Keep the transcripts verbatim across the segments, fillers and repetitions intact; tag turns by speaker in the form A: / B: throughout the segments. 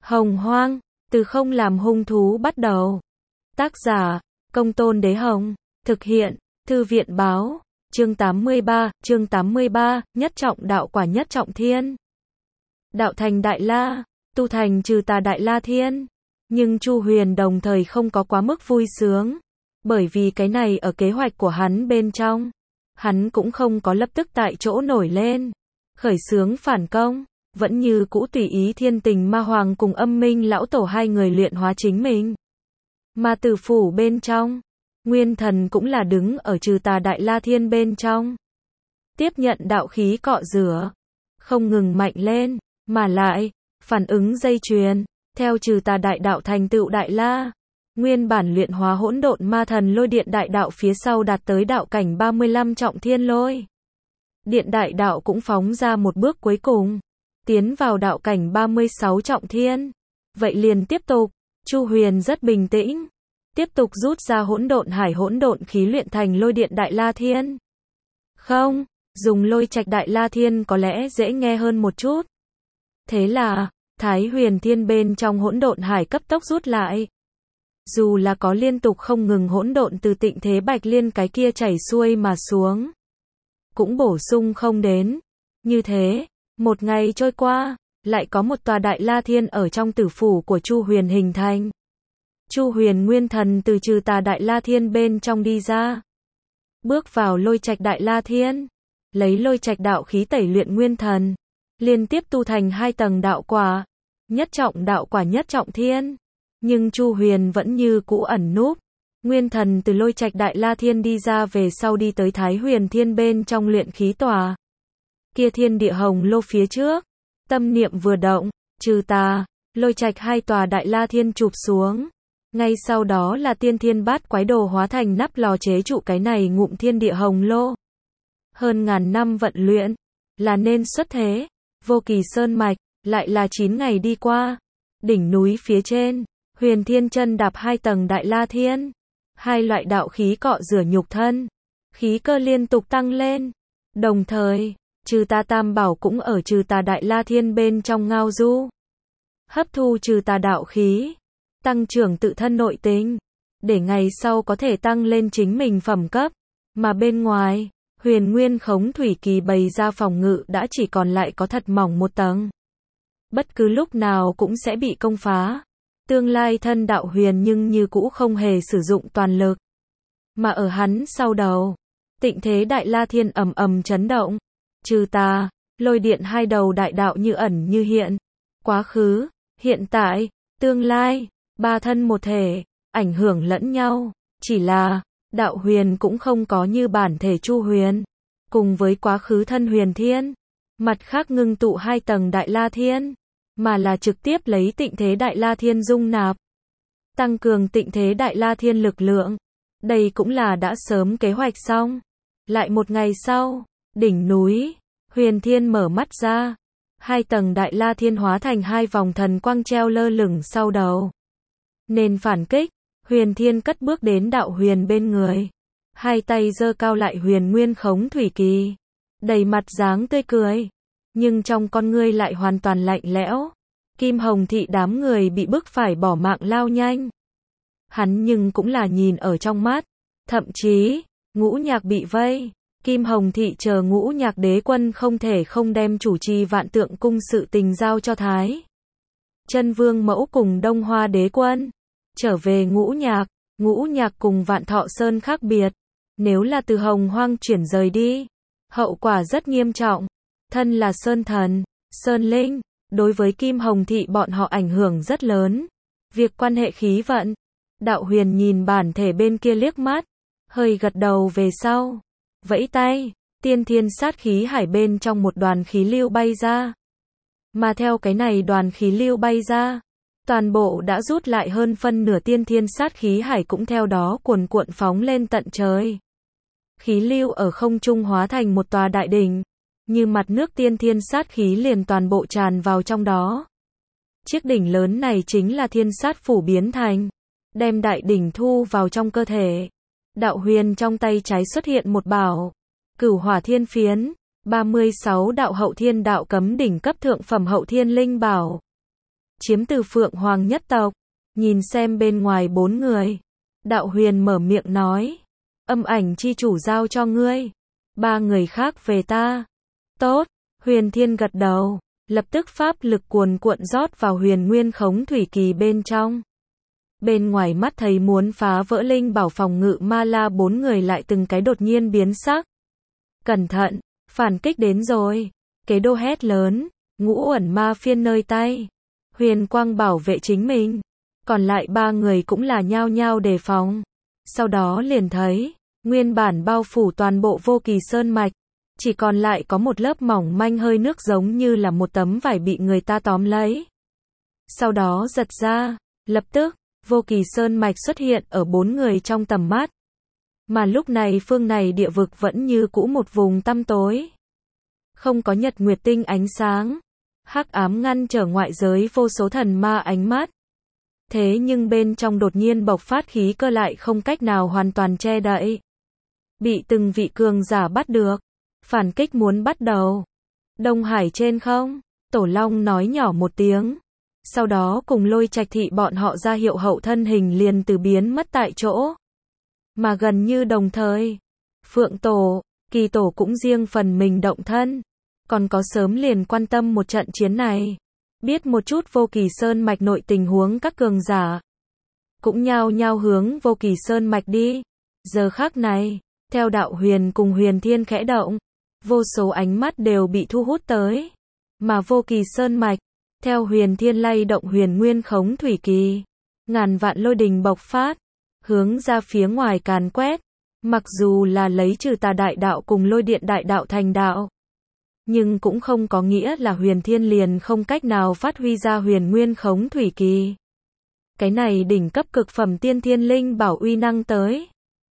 A: Hồng Hoang, từ không làm hung thú bắt đầu. Tác giả, Công Tôn Đế Hồng. Thực hiện, Thư viện Báo. Chương tám mươi ba, chương tám mươi ba, nhất trọng đạo quả nhất trọng thiên. Đạo thành Đại La, tu thành trừ tà Đại La Thiên. Nhưng Chu Huyền đồng thời không có quá mức vui sướng. Bởi vì cái này ở kế hoạch của hắn bên trong. Hắn cũng không có lập tức tại chỗ nổi lên. Khởi xướng phản công. Vẫn như cũ tùy ý Thiên Tình Ma Hoàng cùng Âm Minh Lão Tổ hai người luyện hóa chính mình. Mà Tử phủ bên trong, Nguyên Thần cũng là đứng ở trừ tà Đại La Thiên bên trong. Tiếp nhận đạo khí cọ rửa, không ngừng mạnh lên, mà lại, phản ứng dây chuyền, theo trừ tà đại đạo thành tựu Đại La. Nguyên bản luyện hóa hỗn độn ma thần lôi điện đại đạo phía sau đạt tới đạo cảnh ba mươi lăm trọng thiên lôi. Điện đại đạo cũng phóng ra một bước cuối cùng. Tiến vào đạo cảnh ba mươi sáu trọng thiên. Vậy liền tiếp tục, Chu Huyền rất bình tĩnh. Tiếp tục rút ra hỗn độn hải hỗn độn khí luyện thành lôi điện Đại La Thiên. Không, dùng lôi trạch Đại La Thiên có lẽ dễ nghe hơn một chút. Thế là, Thái Huyền Thiên bên trong hỗn độn hải cấp tốc rút lại. Dù là có liên tục không ngừng hỗn độn từ Tịnh Thế Bạch Liên cái kia chảy xuôi mà xuống. Cũng bổ sung không đến. Như thế, một ngày trôi qua, lại có một tòa Đại La Thiên ở trong tử phủ của Chu Huyền hình thành. Chu Huyền Nguyên Thần từ trừ tà Đại La Thiên bên trong đi ra. Bước vào lôi trạch Đại La Thiên. Lấy lôi trạch đạo khí tẩy luyện Nguyên Thần. Liên tiếp tu thành hai tầng đạo quả. Nhất trọng đạo quả nhất trọng thiên. Nhưng Chu Huyền vẫn như cũ ẩn núp. Nguyên Thần từ lôi trạch Đại La Thiên đi ra về sau đi tới Thái Huyền Thiên bên trong luyện khí tòa. Kia thiên địa hồng lô phía trước. Tâm niệm vừa động, trừ tà, lôi trạch hai tòa Đại La Thiên chụp xuống. Ngay sau đó là tiên thiên bát quái đồ hóa thành nắp lò chế trụ cái này ngụm thiên địa hồng lô. Hơn ngàn năm vận luyện, là nên xuất thế. Vô Kỳ Sơn Mạch, lại là chín ngày đi qua. Đỉnh núi phía trên, Huyền Thiên chân đạp hai tầng Đại La Thiên. Hai loại đạo khí cọ rửa nhục thân. Khí cơ liên tục tăng lên. Đồng thời, trừ tà tam bảo cũng ở trừ tà Đại La Thiên bên trong ngao du. Hấp thu trừ tà đạo khí. Tăng trưởng tự thân nội tình. Để ngày sau có thể tăng lên chính mình phẩm cấp. Mà bên ngoài, Huyền Nguyên Khống Thủy Kỳ bày ra phòng ngự đã chỉ còn lại có thật mỏng một tầng. Bất cứ lúc nào cũng sẽ bị công phá. Tương lai thân đạo huyền nhưng như cũ không hề sử dụng toàn lực. Mà ở hắn sau đầu, Tịnh Thế Đại La Thiên ầm ầm chấn động. Trừ tà, lôi điện hai đầu đại đạo như ẩn như hiện. Quá khứ, hiện tại, tương lai, ba thân một thể, ảnh hưởng lẫn nhau. Chỉ là, đạo huyền cũng không có như bản thể Chu Huyền. Cùng với quá khứ thân huyền thiên. Mặt khác ngưng tụ hai tầng Đại La Thiên. Mà là trực tiếp lấy Tịnh Thế Đại La Thiên dung nạp. Tăng cường Tịnh Thế Đại La Thiên lực lượng. Đây cũng là đã sớm kế hoạch xong. Lại một ngày sau, đỉnh núi, Huyền Thiên mở mắt ra. Hai tầng Đại La Thiên hóa thành hai vòng thần quang treo lơ lửng sau đầu. Nên phản kích, Huyền Thiên cất bước đến đạo huyền bên người. Hai tay giơ cao lại Huyền Nguyên Khống Thủy Kỳ. Đầy mặt dáng tươi cười. Nhưng trong con ngươi lại hoàn toàn lạnh lẽo. Kim Hồng Thị đám người bị bức phải bỏ mạng lao nhanh. Hắn nhưng cũng là nhìn ở trong mắt. Thậm chí, Ngũ Nhạc bị vây. Kim Hồng Thị chờ Ngũ Nhạc đế quân không thể không đem chủ trì Vạn Tượng cung sự tình giao cho Thái Chân Vương mẫu cùng Đông Hoa đế quân. Trở về Ngũ Nhạc, Ngũ Nhạc cùng Vạn Thọ Sơn khác biệt. Nếu là từ Hồng Hoang chuyển rời đi, hậu quả rất nghiêm trọng. Thân là Sơn Thần, Sơn Linh, đối với Kim Hồng Thị bọn họ ảnh hưởng rất lớn. Việc quan hệ khí vận, đạo huyền nhìn bản thể bên kia liếc mắt, hơi gật đầu về sau. Vẫy tay, tiên thiên sát khí hải bên trong một đoàn khí lưu bay ra. Mà theo cái này đoàn khí lưu bay ra, toàn bộ đã rút lại hơn phân nửa tiên thiên sát khí hải cũng theo đó cuồn cuộn phóng lên tận trời. Khí lưu ở không trung hóa thành một tòa đại đỉnh. Như mặt nước tiên thiên sát khí liền toàn bộ tràn vào trong đó. Chiếc đỉnh lớn này chính là thiên sát phủ biến thành. Đem đại đỉnh thu vào trong cơ thể. Đạo huyền trong tay trái xuất hiện một bảo. Cửu Hỏa Thiên Phiến. ba mươi sáu đạo hậu thiên đạo cấm đỉnh cấp thượng phẩm hậu thiên linh bảo. chiếm từ Phượng Hoàng nhất tộc. Nhìn xem bên ngoài bốn người. Đạo Huyền mở miệng nói. Âm ảnh chi chủ giao cho ngươi. Ba người khác về ta. Tốt. Huyền Thiên gật đầu. Lập tức pháp lực cuồn cuộn rót vào huyền nguyên khống thủy kỳ bên trong. Bên ngoài mắt thấy muốn phá vỡ linh bảo phòng ngự ma la bốn người lại từng cái đột nhiên biến sắc. Cẩn thận, phản kích đến rồi. Kế đô hét lớn, ngũ uẩn ma phiên nơi tay. Huyền quang bảo vệ chính mình. Còn lại ba người cũng là nhao nhao đề phòng. Sau đó liền thấy, nguyên bản bao phủ toàn bộ Vô Kỳ Sơn mạch. Chỉ còn lại có một lớp mỏng manh hơi nước giống như là một tấm vải bị người ta tóm lấy. Sau đó giật ra, lập tức, Vô Kỳ Sơn mạch xuất hiện ở bốn người trong tầm mắt. Mà lúc này phương này địa vực vẫn như cũ một vùng tăm tối. Không có nhật nguyệt tinh ánh sáng. Hắc ám ngăn trở ngoại giới vô số thần ma ánh mắt. Thế nhưng bên trong đột nhiên bộc phát khí cơ lại không cách nào hoàn toàn che đậy. Bị từng vị cường giả bắt được. Phản kích muốn bắt đầu. Đông Hải trên không? Tổ Long nói nhỏ một tiếng. Sau đó cùng Lôi Trạch Thị bọn họ ra hiệu hậu thân hình liền từ biến mất tại chỗ. Mà gần như đồng thời, Phượng Tổ, Kỳ Tổ cũng riêng phần mình động thân. Còn có sớm liền quan tâm một trận chiến này. Biết một chút Vô Kỳ Sơn mạch nội tình huống các cường giả. Cũng nhao nhao hướng Vô Kỳ Sơn mạch đi. Giờ khắc này, theo Đạo Huyền cùng Huyền Thiên khẽ động. Vô số ánh mắt đều bị thu hút tới. Mà Vô Kỳ Sơn mạch, theo Huyền Thiên lay động huyền nguyên khống thủy kỳ. Ngàn vạn lôi đình bộc phát. Hướng ra phía ngoài càn quét. Mặc dù là lấy trừ tà đại đạo cùng lôi điện đại đạo thành đạo. Nhưng cũng không có nghĩa là Huyền Thiên liền không cách nào phát huy ra huyền nguyên khống thủy kỳ. Cái này đỉnh cấp cực phẩm tiên thiên linh bảo uy năng tới.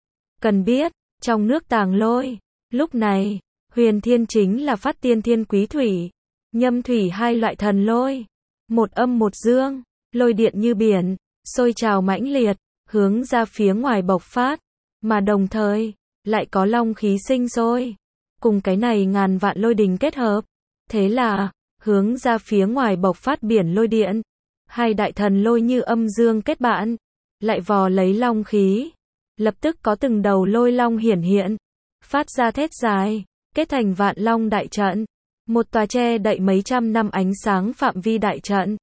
A: Cần biết, trong nước tàng lôi, lúc này, Huyền Thiên chính là phát tiên thiên quý thủy, nhâm thủy hai loại thần lôi. Một âm một dương, lôi điện như biển, sôi trào mãnh liệt, hướng ra phía ngoài bộc phát. Mà đồng thời, lại có long khí sinh sôi. Cùng cái này ngàn vạn lôi đình kết hợp. Thế là, hướng ra phía ngoài bộc phát biển lôi điện. Hai đại thần lôi như âm dương kết bạn. Lại vò lấy long khí. Lập tức có từng đầu lôi long hiển hiện. Phát ra thét dài. Kết thành vạn long đại trận. Một tòa che đậy mấy trăm năm ánh sáng phạm vi đại trận.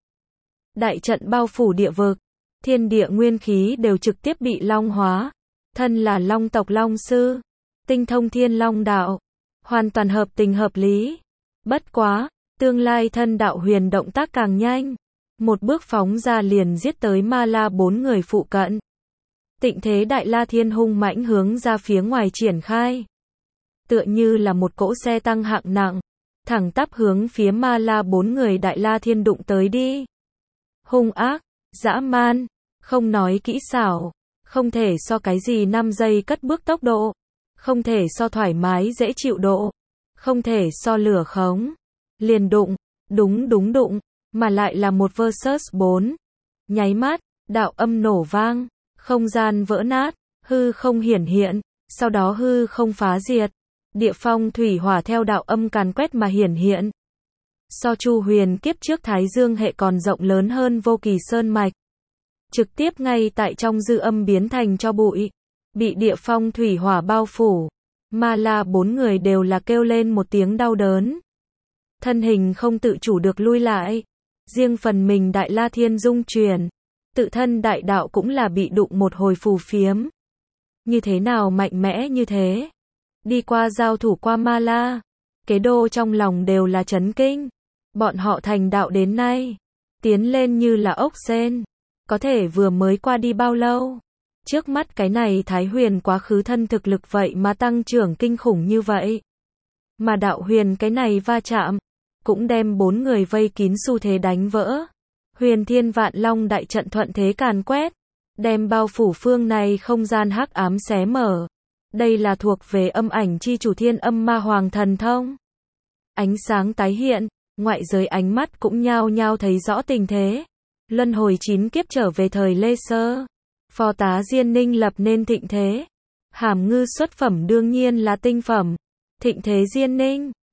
A: Đại trận bao phủ địa vực. Thiên địa nguyên khí đều trực tiếp bị long hóa. Thân là long tộc long sư. Tinh thông thiên long đạo. Hoàn toàn hợp tình hợp lý. Bất quá, tương lai thân Đạo Huyền động tác càng nhanh. Một bước phóng ra liền giết tới ma la bốn người phụ cận. Tịnh thế Đại La Thiên hung mãnh hướng ra phía ngoài triển khai. Tựa như là một cỗ xe tăng hạng nặng. Thẳng tắp hướng phía ma la bốn người Đại La Thiên đụng tới đi. Hung ác, dã man, không nói kỹ xảo. Không thể so cái gì năm giây cất bước tốc độ. Không thể so thoải mái dễ chịu độ. Không thể so lửa khống. Liền đụng, đúng đúng đụng, mà lại là một versus bốn. Nháy mắt, đạo âm nổ vang, không gian vỡ nát, hư không hiển hiện, sau đó hư không phá diệt. Địa phong thủy hỏa theo đạo âm càn quét mà hiển hiện. So Chu Huyền kiếp trước Thái Dương hệ còn rộng lớn hơn Vô Kỳ Sơn mạch. Trực tiếp ngay tại trong dư âm biến thành cho bụi. Bị địa phong thủy hỏa bao phủ. Ma la bốn người đều là kêu lên một tiếng đau đớn. Thân hình không tự chủ được lui lại. Riêng phần mình Đại La Thiên dung chuyển. Tự thân đại đạo cũng là bị đụng một hồi phù phiếm. Như thế nào mạnh mẽ như thế? Đi qua giao thủ qua ma la. Kế đô trong lòng đều là chấn kinh. Bọn họ thành đạo đến nay. Tiến lên như là ốc sên. Có thể vừa mới qua đi bao lâu? Trước mắt cái này Thái Huyền quá khứ thân thực lực vậy mà tăng trưởng kinh khủng như vậy. Mà Đạo Huyền cái này va chạm. Cũng đem bốn người vây kín xu thế đánh vỡ. Huyền Thiên Vạn Long đại trận thuận thế càn quét. Đem bao phủ phương này không gian hắc ám xé mở. Đây là thuộc về âm ảnh chi chủ Thiên Âm Ma Hoàng thần thông. Ánh sáng tái hiện, ngoại giới ánh mắt cũng nhao nhao thấy rõ tình thế. Luân hồi chín kiếp trở về thời Lê Sơ. Phó tá Diên Ninh lập nên thịnh thế. Hàm ngư xuất phẩm đương nhiên là tinh phẩm. Thịnh thế Diên Ninh,